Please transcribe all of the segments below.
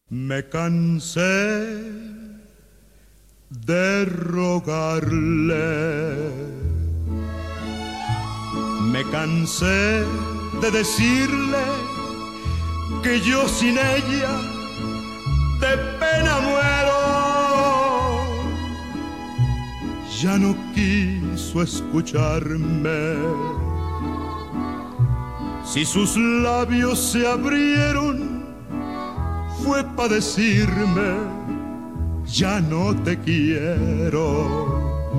Me cansé de rogarle, me cansé de decirle que yo sin ella de pena muero. Ya no quiso escucharme. Si sus labios se abrieron, fue pa' decirme, ya no te quiero.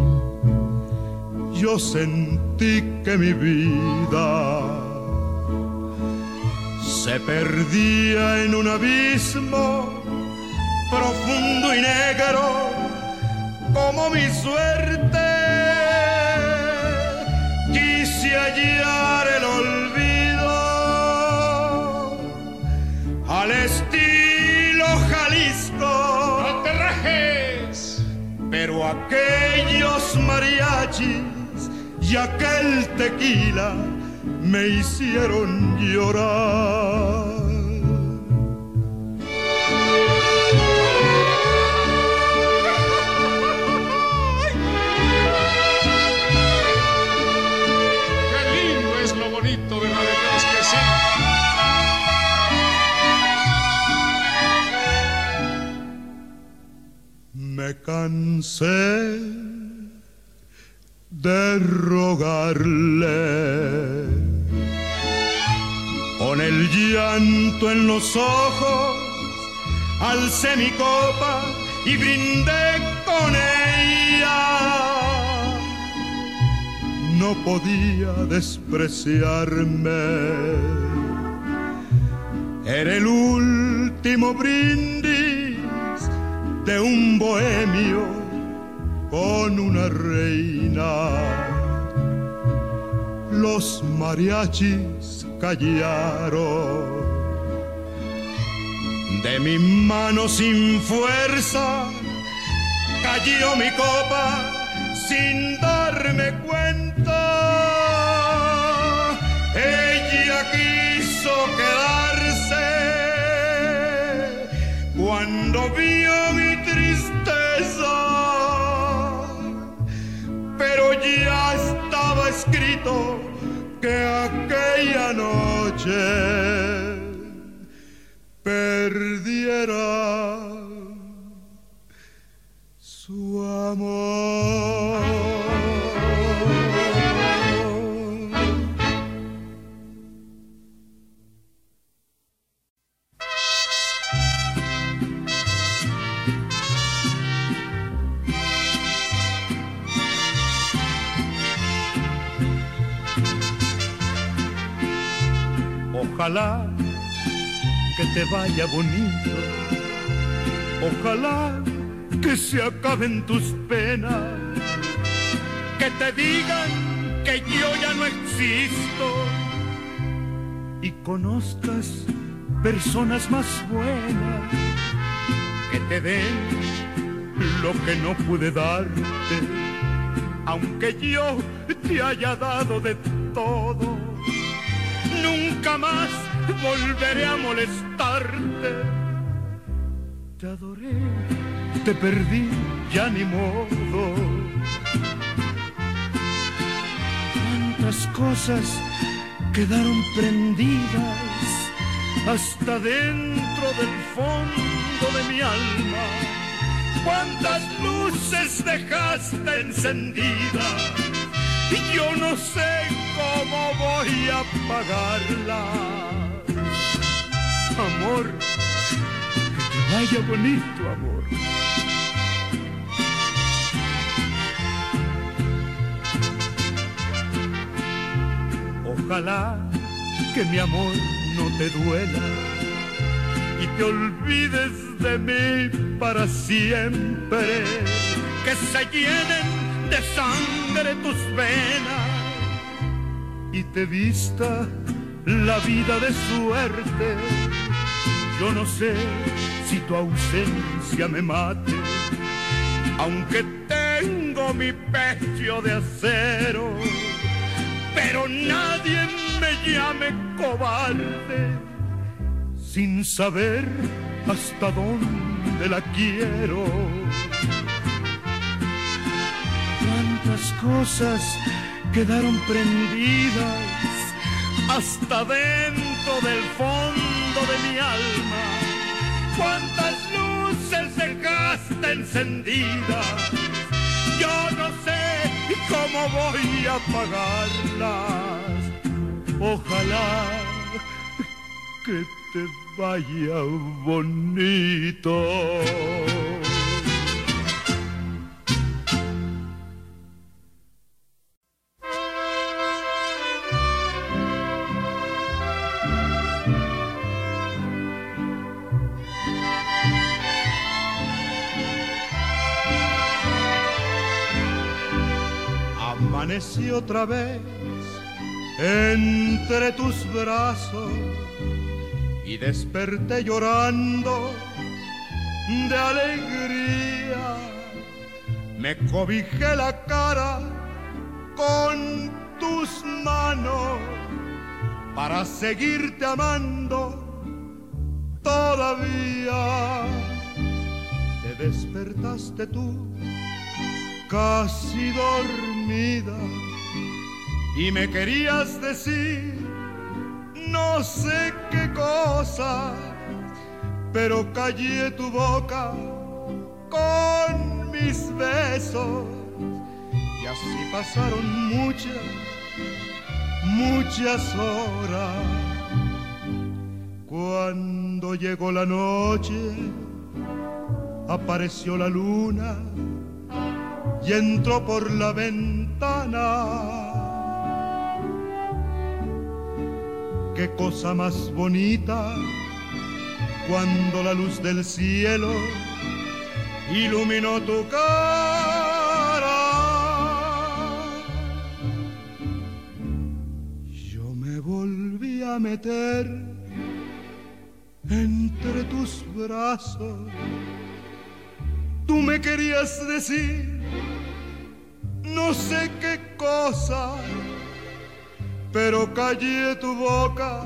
Yo sentí que mi vida se perdía en un abismo profundo y negro como mi suerte. Quise hallar el olvido al estilo Jalisco. ¡No te rajes! Pero aquellos mariachis y aquel tequila me hicieron llorar. ¡Qué lindo es lo bonito, verdad de Dios que sí! Me cansé de rogarle, con el llanto en los ojos, alcé mi copa y brindé con ella. No podía despreciarme, era el último brindis de un bohemio con una reina. Los mariachis callaron, de mi mano sin fuerza cayó mi copa sin darme cuenta. Ella quiso quedarse cuando vio mi tristeza, pero ya estaba escrito que aquella noche perdiera su amor. Ojalá que te vaya bonito, ojalá que se acaben tus penas, que te digan que yo ya no existo y conozcas personas más buenas que te den lo que no pude darte, aunque yo te haya dado de todo. Nunca más volveré a molestarte. Te adoré, te perdí, ya ni modo. Cuántas cosas quedaron prendidas hasta dentro del fondo de mi alma. Cuántas luces dejaste encendidas y yo no sé cómo voy a apagarla. Amor, que te vaya bonito, amor. Ojalá que mi amor no te duela y te olvides de mí para siempre, que se llenen de sangre tus venas y te vista la vida de suerte. Yo no sé si tu ausencia me mate, aunque tengo mi pecho de acero, pero nadie me llame cobarde sin saber hasta dónde la quiero. Cuántas cosas quedaron prendidas hasta dentro del fondo de mi alma. Cuántas luces dejaste encendidas, yo no sé cómo voy a apagarlas. Ojalá que te vaya bonito. Amanecí otra vez entre tus brazos y desperté llorando de alegría. Me cobijé la cara con tus manos para seguirte amando todavía. Te despertaste tú casi dormida y me querías decir no sé qué cosa, pero callé tu boca con mis besos. Y así pasaron muchas horas. Cuando llegó la noche, apareció la luna y entró por la ventana. Qué cosa más bonita cuando la luz del cielo iluminó tu cara. Yo me volví a meter entre tus brazos. Tú me querías decir no sé qué cosa, pero callé tu boca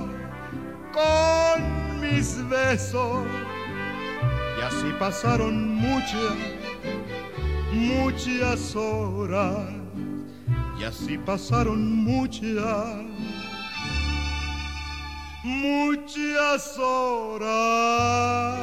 con mis besos. Y así pasaron muchas horas. Y así pasaron muchas horas.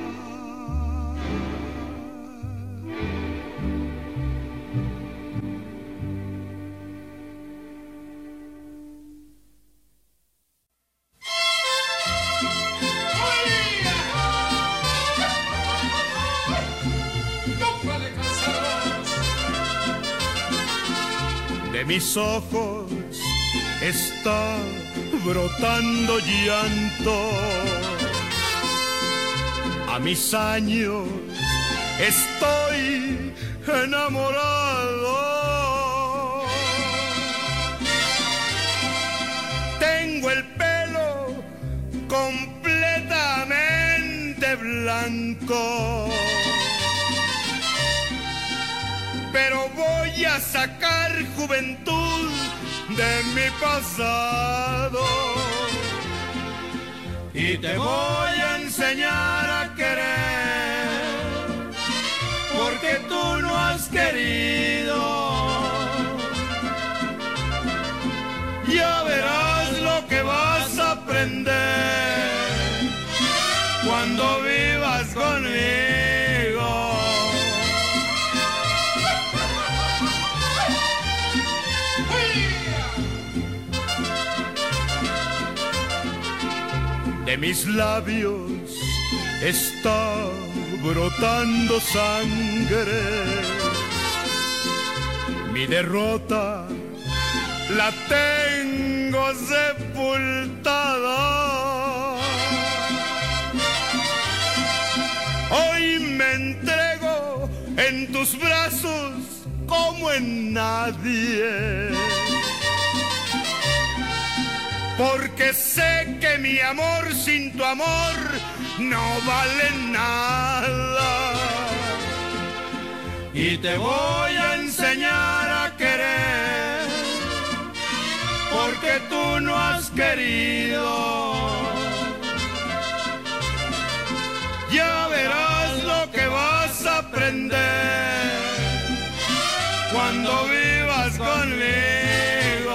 De mis ojos está brotando llanto. A mis años estoy enamorado. Tengo el pelo completamente blanco, pero voy a sacar juventud de mi pasado y te voy a enseñar a querer, porque tú no has querido. Ya verás lo que vas a aprender cuando vivas conmigo. De mis labios está brotando sangre. Mi derrota la tengo sepultada. Hoy me entrego en tus brazos como en nadie, porque sé que mi amor sin tu amor no vale nada. Y te voy a enseñar a querer, porque tú no has querido. ya verás lo que vas a aprender cuando vivas conmigo.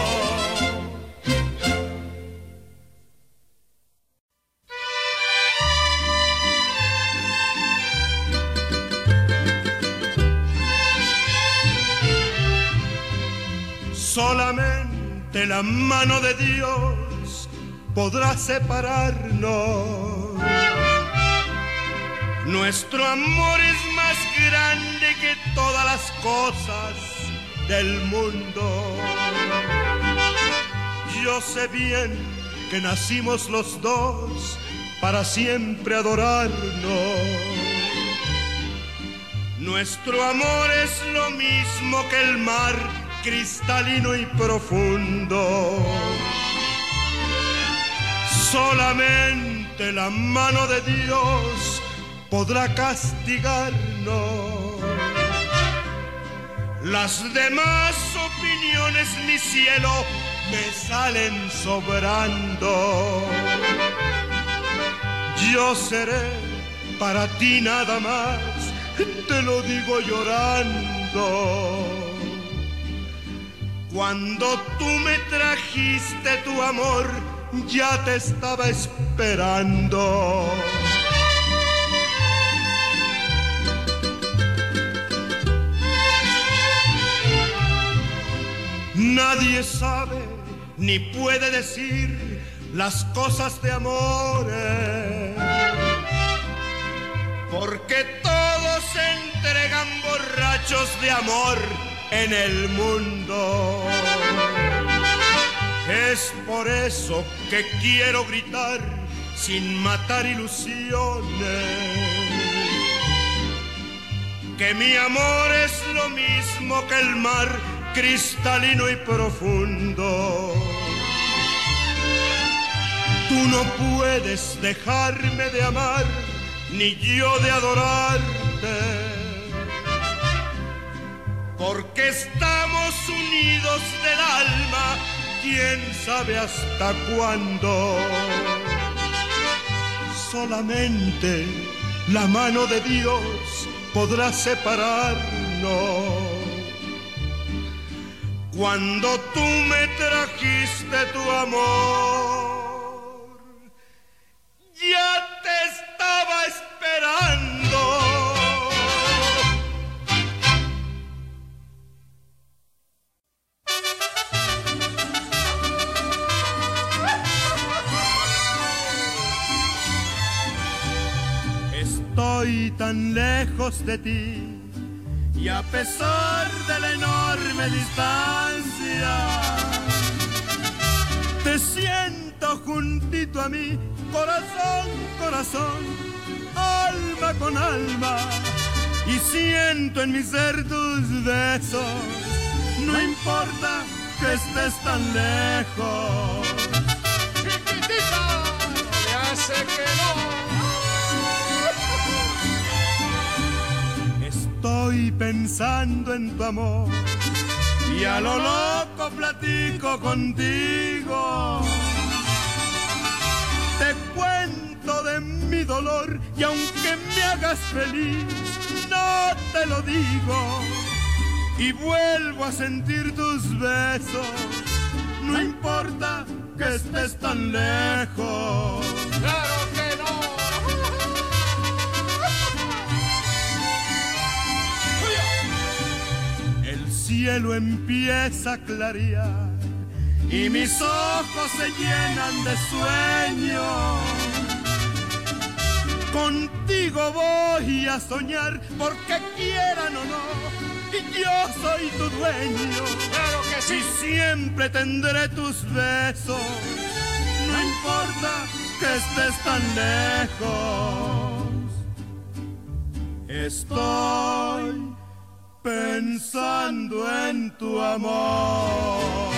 Solamente la mano de Dios podrá separarnos. Nuestro amor es más grande que todas las cosas del mundo. Yo sé bien que nacimos los dos para siempre adorarnos. Nuestro amor es lo mismo que el mar, cristalino y profundo. Solamente la mano de Dios podrá castigarnos. Las demás opiniones, mi cielo, me salen sobrando. Yo seré para ti nada más, te lo digo llorando. Cuando tú me trajiste tu amor, ya te estaba esperando. Nadie sabe ni puede decir las cosas de amores, porque todos se entregan borrachos de amor en el mundo. Es por eso que quiero gritar sin matar ilusiones, que mi amor es lo mismo que el mar, cristalino y profundo. Tú no puedes dejarme de amar, ni yo de adorarte, porque estamos unidos del alma, quién sabe hasta cuándo. Solamente la mano de Dios podrá separarnos. Cuando tú me trajiste tu amor, ya te estaba esperando. Estoy tan lejos de ti, y a pesar de la enorme distancia, te siento juntito a mí, corazón, corazón, alma con alma, y siento en mi ser tus besos, no importa que estés tan lejos. Chiquitita, ya sé que no. Estoy pensando en tu amor y a lo loco platico contigo. Te cuento de mi dolor y aunque me hagas feliz, no te lo digo. Y vuelvo a sentir tus besos, no importa que estés tan lejos. Claro que no. El cielo empieza a clarear y mis ojos se llenan de sueño. Contigo voy a soñar porque quieran o no, y yo soy tu dueño. Claro que sí. Y siempre tendré tus besos, no importa que estés tan lejos. Estoy pensando en tu amor.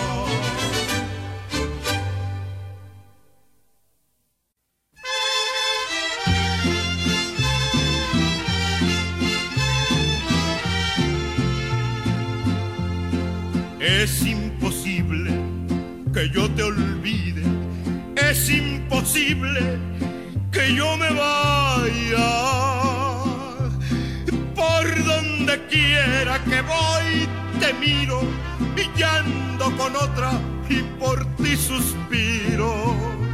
Es imposible que yo te olvide, es imposible que yo me vaya vaya. Por donde quiera que voy te miro y ando con otra y por ti suspiro.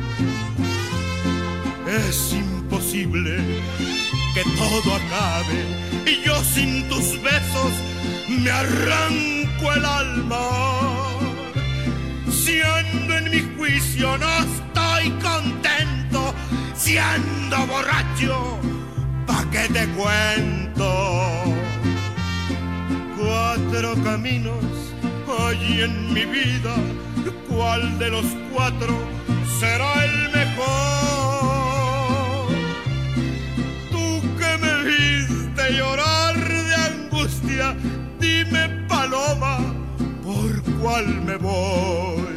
Es imposible que todo acabe y yo sin tus besos me arranco el alma. Si ando en mi juicio no estoy contento, si ando borracho, ¿pa' qué te cuento? 4 caminos hay en mi vida, ¿cuál de los 4 será el mejor? Tú que me viste llorar de angustia, dime, paloma, ¿por cuál me voy?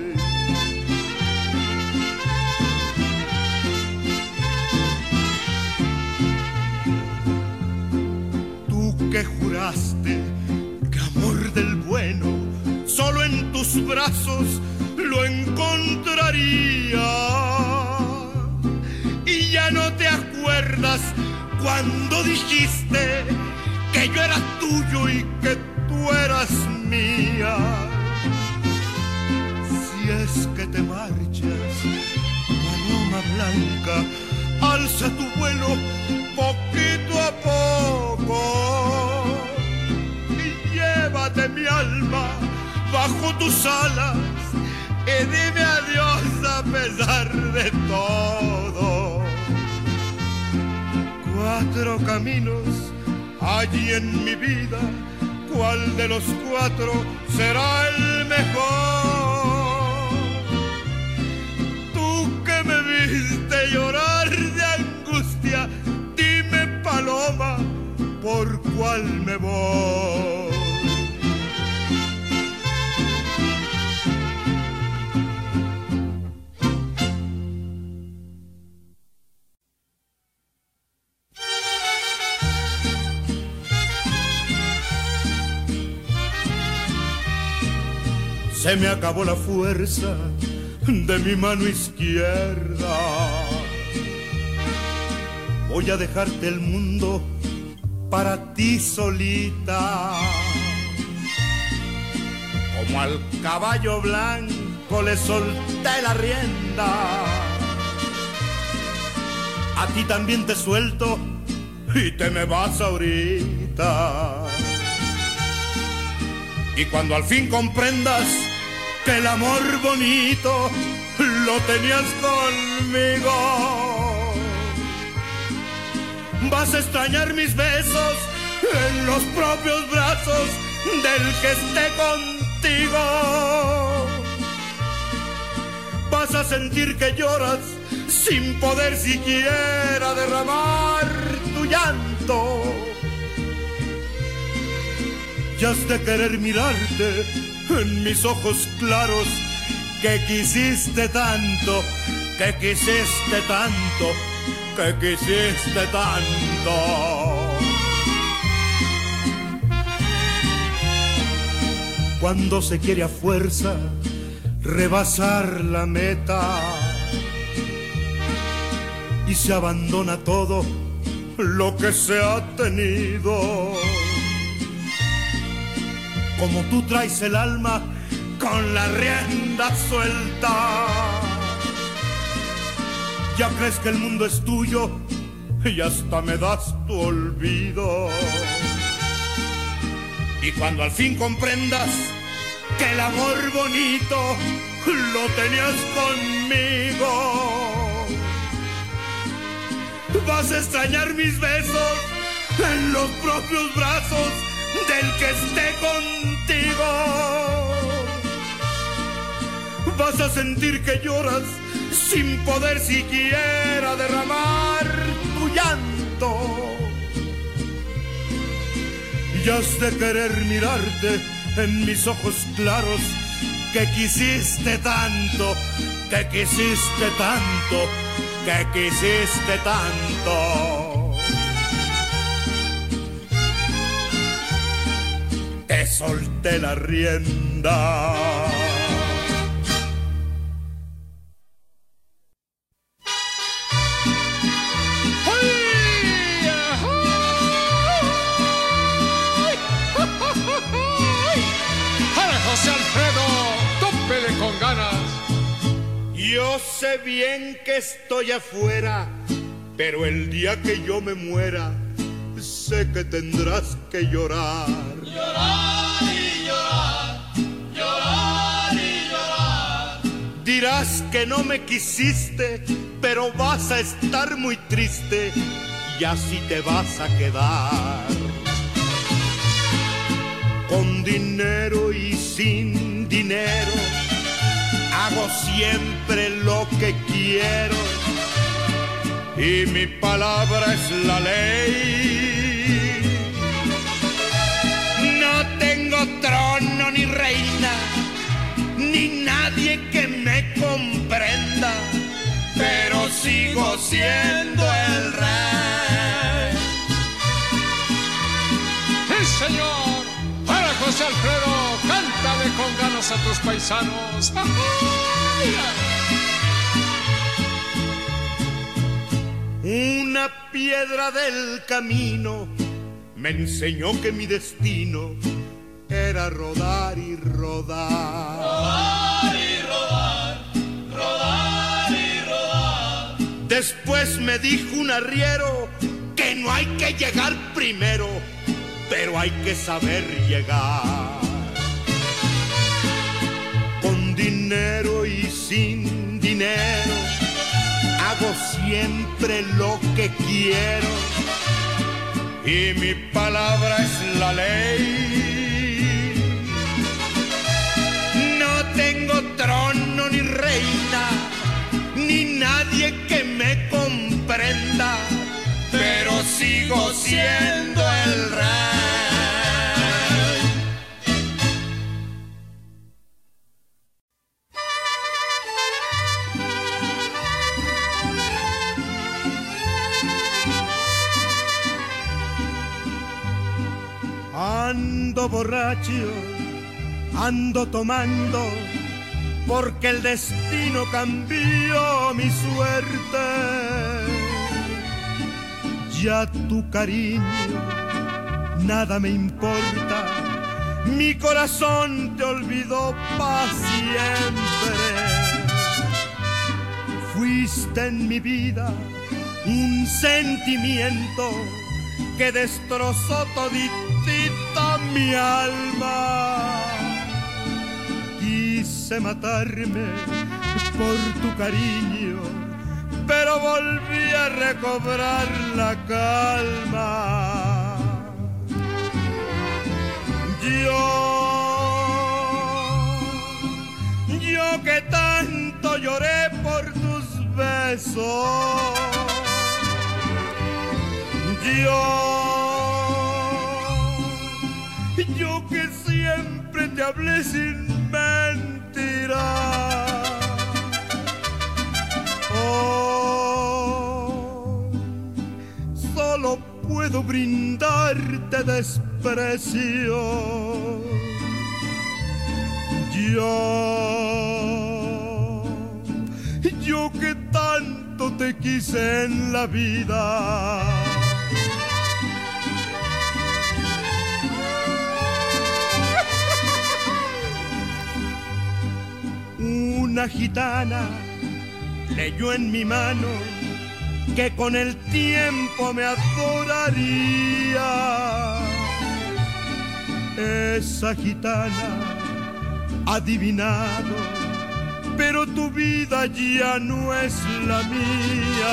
Tú que juraste que amor del bueno solo en tus brazos lo encontraría, y ya no te acuerdas cuando dijiste que yo era tuyo y que tú eras mía. Si es que te marchas, paloma blanca, alza tu vuelo poquito a poco y llévate mi alma bajo tus alas y dime adiós a pesar de todo. 4 caminos hay en mi vida, ¿cuál de los 4 será el mejor? Tú que me viste llorar de angustia, dime, paloma, ¿por cuál me voy? Se me acabó la fuerza de mi mano izquierda. Voy a dejarte el mundo para ti solita. Como al caballo blanco le solté la rienda, a ti también te suelto y te me vas ahorita. Y cuando al fin comprendas que el amor bonito lo tenías conmigo, vas a extrañar mis besos en los propios brazos del que esté contigo. Vas a sentir que lloras sin poder siquiera derramar tu llanto. Y has de querer mirarte en mis ojos claros, que quisiste tanto, que quisiste tanto, que quisiste tanto. Cuando se quiere a fuerza rebasar la meta y se abandona todo lo que se ha tenido, como tú traes el alma con la rienda suelta, ya crees que el mundo es tuyo y hasta me das tu olvido. Y cuando al fin comprendas que el amor bonito lo tenías conmigo, vas a extrañar mis besos en los propios brazos del que esté contigo. Vas a sentir que lloras sin poder siquiera derramar tu llanto. Y has de querer mirarte en mis ojos claros, que quisiste tanto, que quisiste tanto, que quisiste tanto. Te solté la rienda. ¡Ay! Yo sé bien que estoy afuera, pero el día que yo me muera, sé que tendrás que llorar. Llorar y llorar, llorar y llorar. Dirás que no me quisiste, pero vas a estar muy triste y así te vas a quedar. Con dinero y sin dinero, hago siempre lo que quiero y mi palabra es la ley. No tengo trono ni reina, ni nadie que me comprenda, pero sigo siendo el rey. ¡Sí, señor! Para José Alfredo, cántale con ganas a tus paisanos. Una piedra del camino me enseñó que mi destino era rodar y rodar. Rodar y rodar, rodar y rodar. Después me dijo un arriero que no hay que llegar primero, pero hay que saber llegar. Con dinero y sin dinero, hago siempre lo que quiero y mi palabra es la ley. No tengo trono ni reina, ni nadie que me comprenda, pero sigo siendo el rey. Ando borracho, ando tomando, porque el destino cambió mi suerte. Ya tu cariño nada me importa, mi corazón te olvidó pa' siempre. Fuiste en mi vida un sentimiento que destrozó toditita mi alma. Quise matarme por tu cariño, pero volví a recobrar la calma. Yo que tanto lloré por tus besos, yo que siempre te hablé sin mentira. Oh, solo puedo brindarte desprecio. Yo que tanto te quise en la vida. Una gitana leyó en mi mano que con el tiempo me adoraría. Esa gitana ha adivinado, pero tu vida ya no es la mía.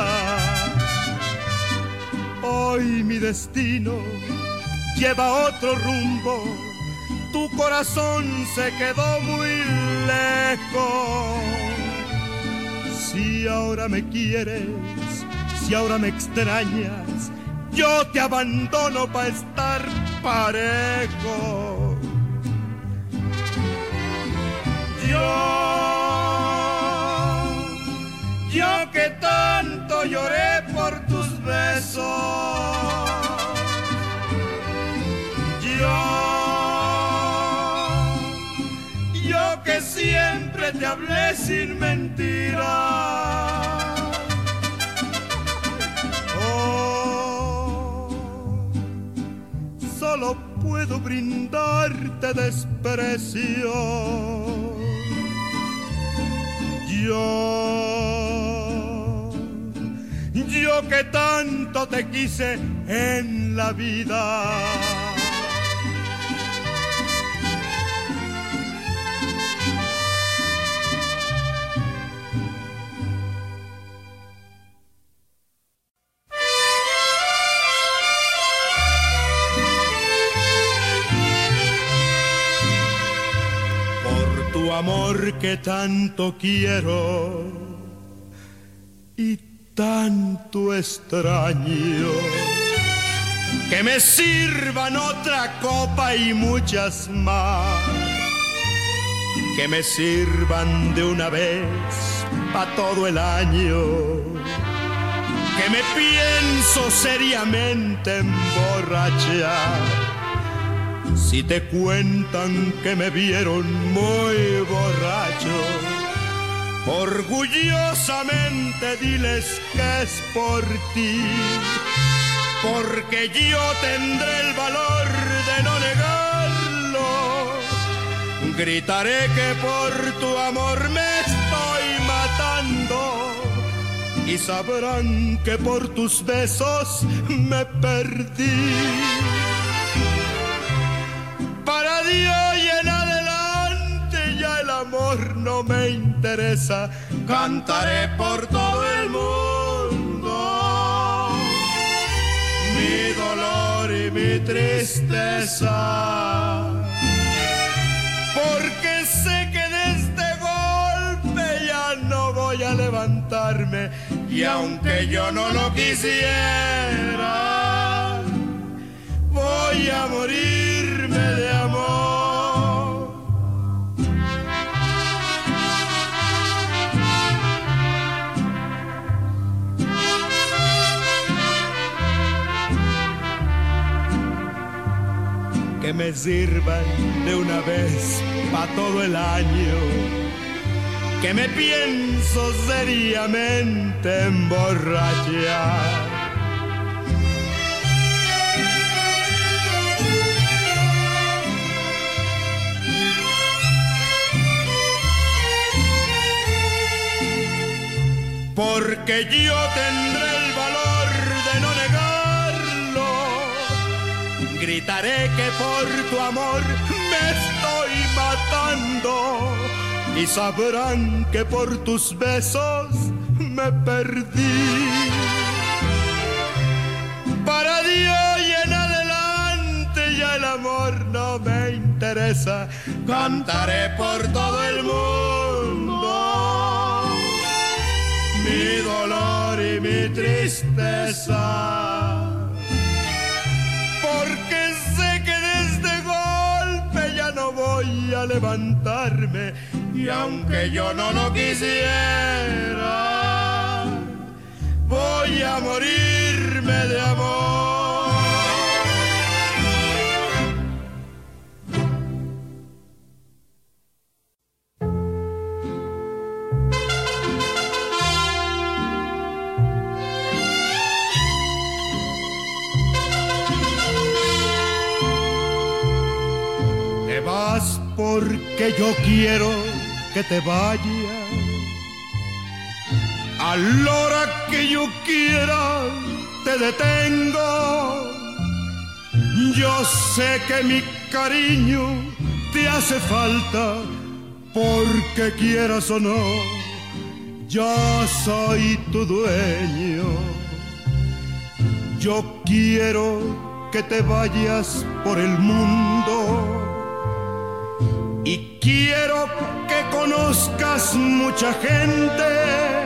Hoy mi destino lleva otro rumbo, tu corazón se quedó muy lejos. Si ahora me quieres, si ahora me extrañas, yo te abandono para estar parejo. Yo que tanto lloré por tus besos, yo que siempre te hablé sin mentira. Oh, solo puedo brindarte desprecio. yo que tanto te quise en la vida. Por tu amor que tanto quiero y tanto extraño, que me sirvan otra copa y muchas más, que me sirvan de una vez pa' todo el año, que me pienso seriamente emborrachar. Si te cuentan que me vieron muy borracho, orgullosamente diles que es por ti, porque yo tendré el valor de no negarlo. Gritaré que por tu amor me estoy matando y sabrán que por tus besos me perdí. Para Dios y en adelante ya el amor no me interesa. Cantaré por todo el mundo mi dolor y mi tristeza, porque sé que de este golpe ya no voy a levantarme, y aunque yo no lo quisiera, voy a morirme de amor. Que me sirvan de una vez pa' todo el año, que me pienso seriamente emborrachar. Porque yo tendré el valor de no negarlo. Gritaré que por tu amor me estoy matando y sabrán que por tus besos me perdí. Para Dios y en adelante ya el amor no me interesa. Cantaré por todo el mundo mi dolor y mi tristeza, porque sé que de este golpe ya no voy a levantarme, y aunque yo no lo quisiera, voy a morirme de amor. Porque yo quiero que te vayas a la hora que yo quiera, te detengo. Yo sé que mi cariño te hace falta, porque quieras o no, yo soy tu dueño. Yo quiero que te vayas por el mundo y quiero que conozcas mucha gente.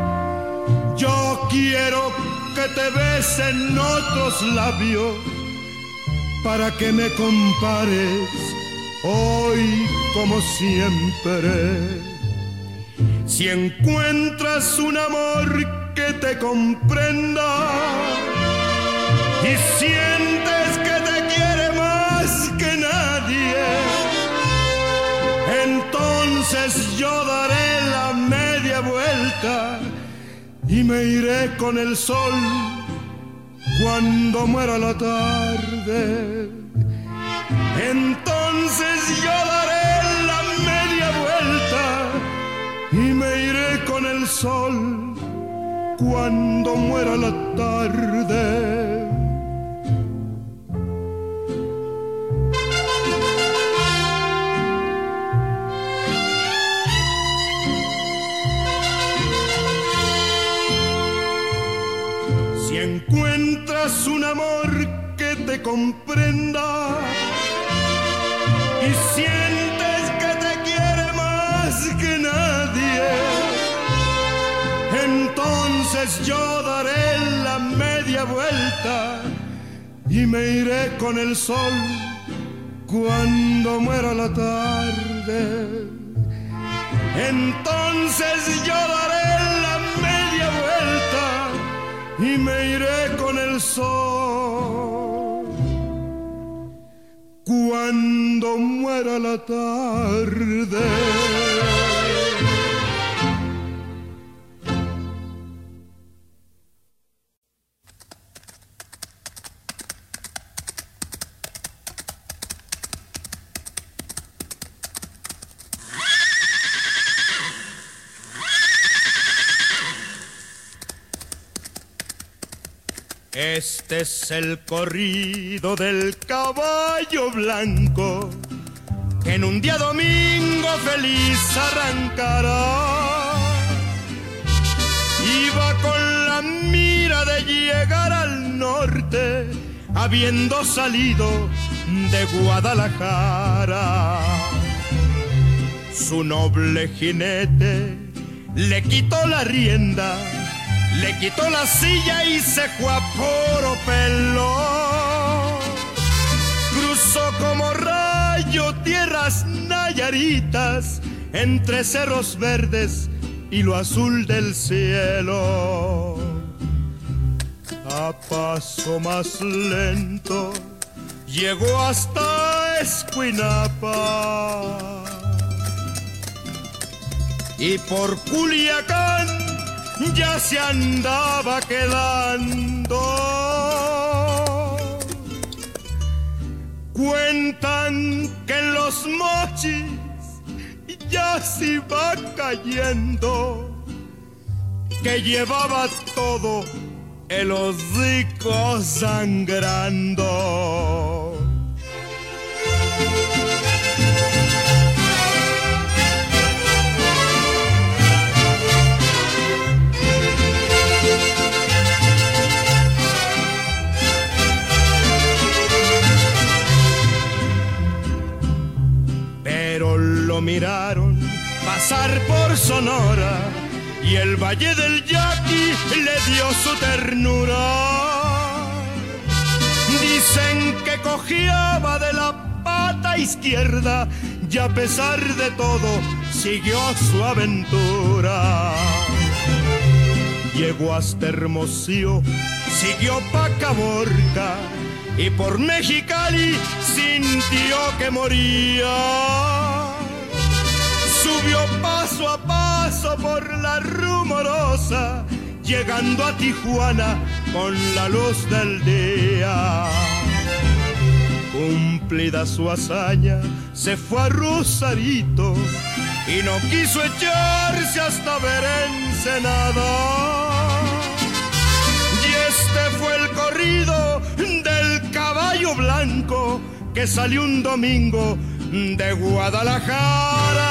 Yo quiero que te besen otros labios para que me compares hoy como siempre. Si encuentras un amor que te comprenda y sientes que te quiere más que nadie, entonces yo daré la media vuelta y me iré con el sol cuando muera la tarde. Entonces yo daré la media vuelta y me iré con el sol cuando muera la tarde. Si encuentras un amor que te comprenda y sientes que te quiere más que nadie, entonces yo daré la media vuelta y me iré con el sol cuando muera la tarde. Entonces yo daré la media vuelta y me iré con el sol cuando muera la tarde. Este es el corrido del caballo blanco que en un día domingo feliz arrancará. Iba con la mira de llegar al norte, habiendo salido de Guadalajara. Su noble jinete le quitó la rienda, le quitó la silla y se fue a puro pelo. Cruzó como rayo tierras nayaritas, entre cerros verdes y lo azul del cielo. A paso más lento llegó hasta Escuinapa y por Culiacán ya se andaba quedando. Cuentan que en los mochis ya se iba cayendo, que llevaba todo el hocico sangrando. Lo miraron pasar por Sonora y el Valle del Yaqui le dio su ternura. Dicen que cojeaba de la pata izquierda y a pesar de todo siguió su aventura. Llegó hasta Hermosillo, siguió pa' Caborca y por Mexicali sintió que moría. Subió paso a paso por la Rumorosa, llegando a Tijuana con la luz del día. Cumplida su hazaña, se fue a Rosarito y no quiso echarse hasta ver Ensenada. Y este fue el corrido del caballo blanco que salió un domingo de Guadalajara.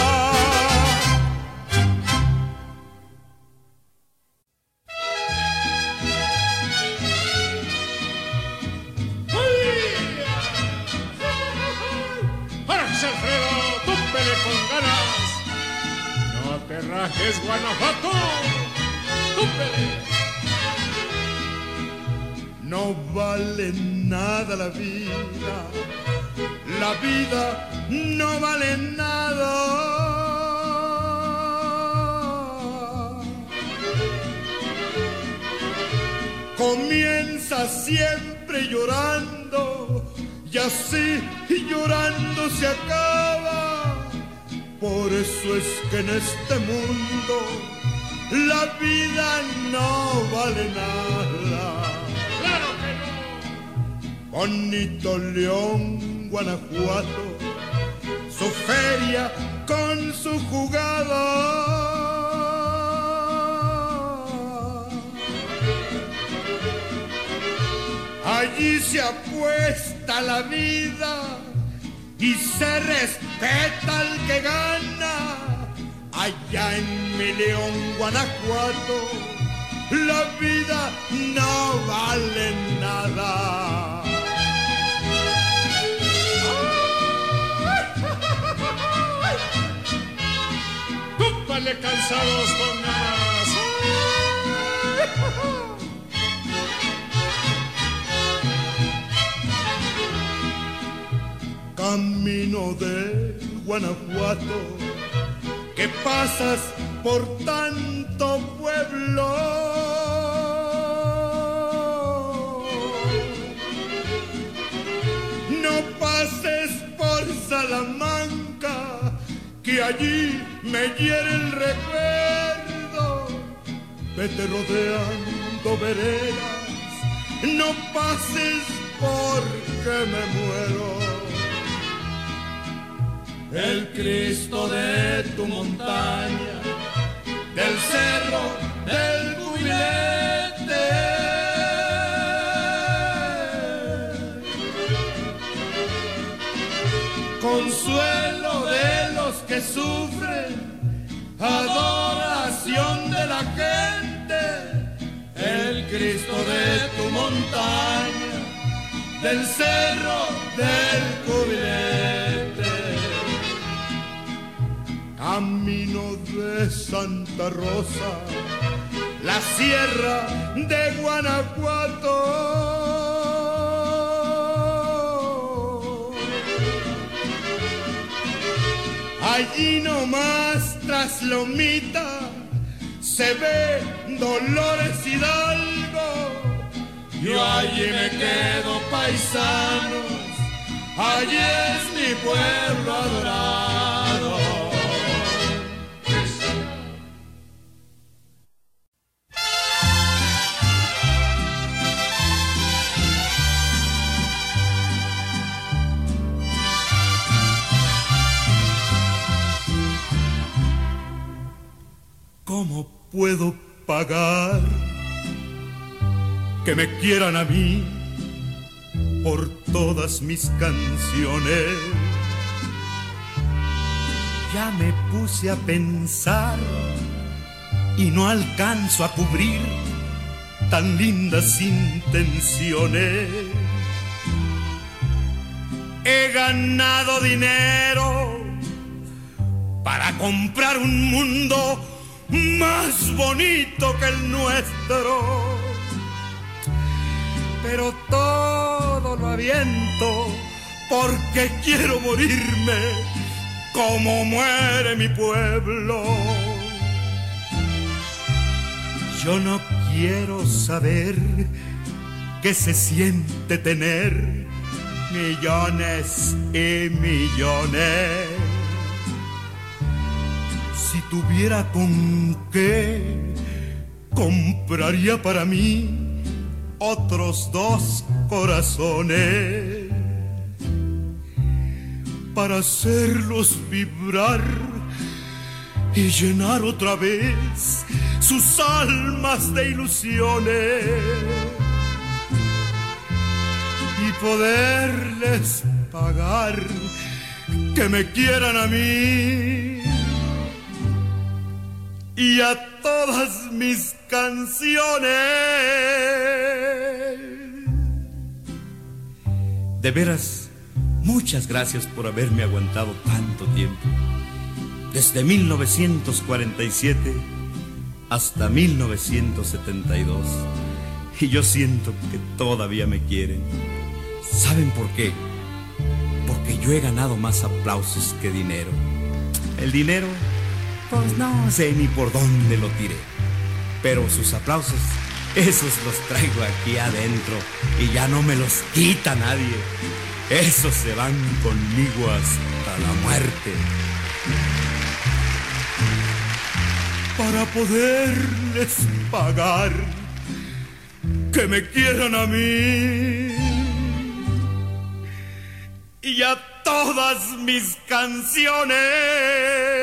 Es Guanajuato, túpele. No vale nada la vida no vale nada. Comienza siempre llorando y así llorando se acaba. Por eso es que en este mundo la vida no vale nada. ¡Claro que no! Bonito León, Guanajuato, su feria con su jugada. Allí se apuesta la vida y se respeta al que gana. Allá en mi León, Guanajuato, la vida no vale nada. ¡Cúpale, cansados con ganas! Camino de Guanajuato, que pasas por tanto pueblo. No pases por Salamanca, que allí me hiere el recuerdo. Vete rodeando veredas, no pases porque me muero. El Cristo de tu montaña, del cerro del Cubilete, consuelo de los que sufren, adoración de la gente. El Cristo de tu montaña, del cerro del Cubilete. Camino de Santa Rosa, la sierra de Guanajuato. Allí nomás tras Lomita se ve Dolores Hidalgo. Yo allí me quedo, paisanos, allí es mi pueblo adorado. ¿Cómo puedo pagar que me quieran a mí por todas mis canciones? Ya me puse a pensar y no alcanzo a cubrir tan lindas intenciones. He ganado dinero para comprar un mundo más bonito que el nuestro, pero todo lo aviento porque quiero morirme como muere mi pueblo. Yo no quiero saber qué se siente tener millones y millones. Si tuviera con qué, compraría para mí otros 2 corazones para hacerlos vibrar y llenar otra vez sus almas de ilusiones y poderles pagar que me quieran a mí y a todas mis canciones. De veras, muchas gracias por haberme aguantado tanto tiempo. Desde 1947 hasta 1972. Y yo siento que todavía me quieren. ¿Saben por qué? Porque yo he ganado más aplausos que dinero. El dinero, pues no sé ni por dónde lo tiré, pero sus aplausos, esos los traigo aquí adentro y ya no me los quita nadie. Esos se van conmigo hasta la muerte. Para poderles pagar que me quieran a mí y a todas mis canciones.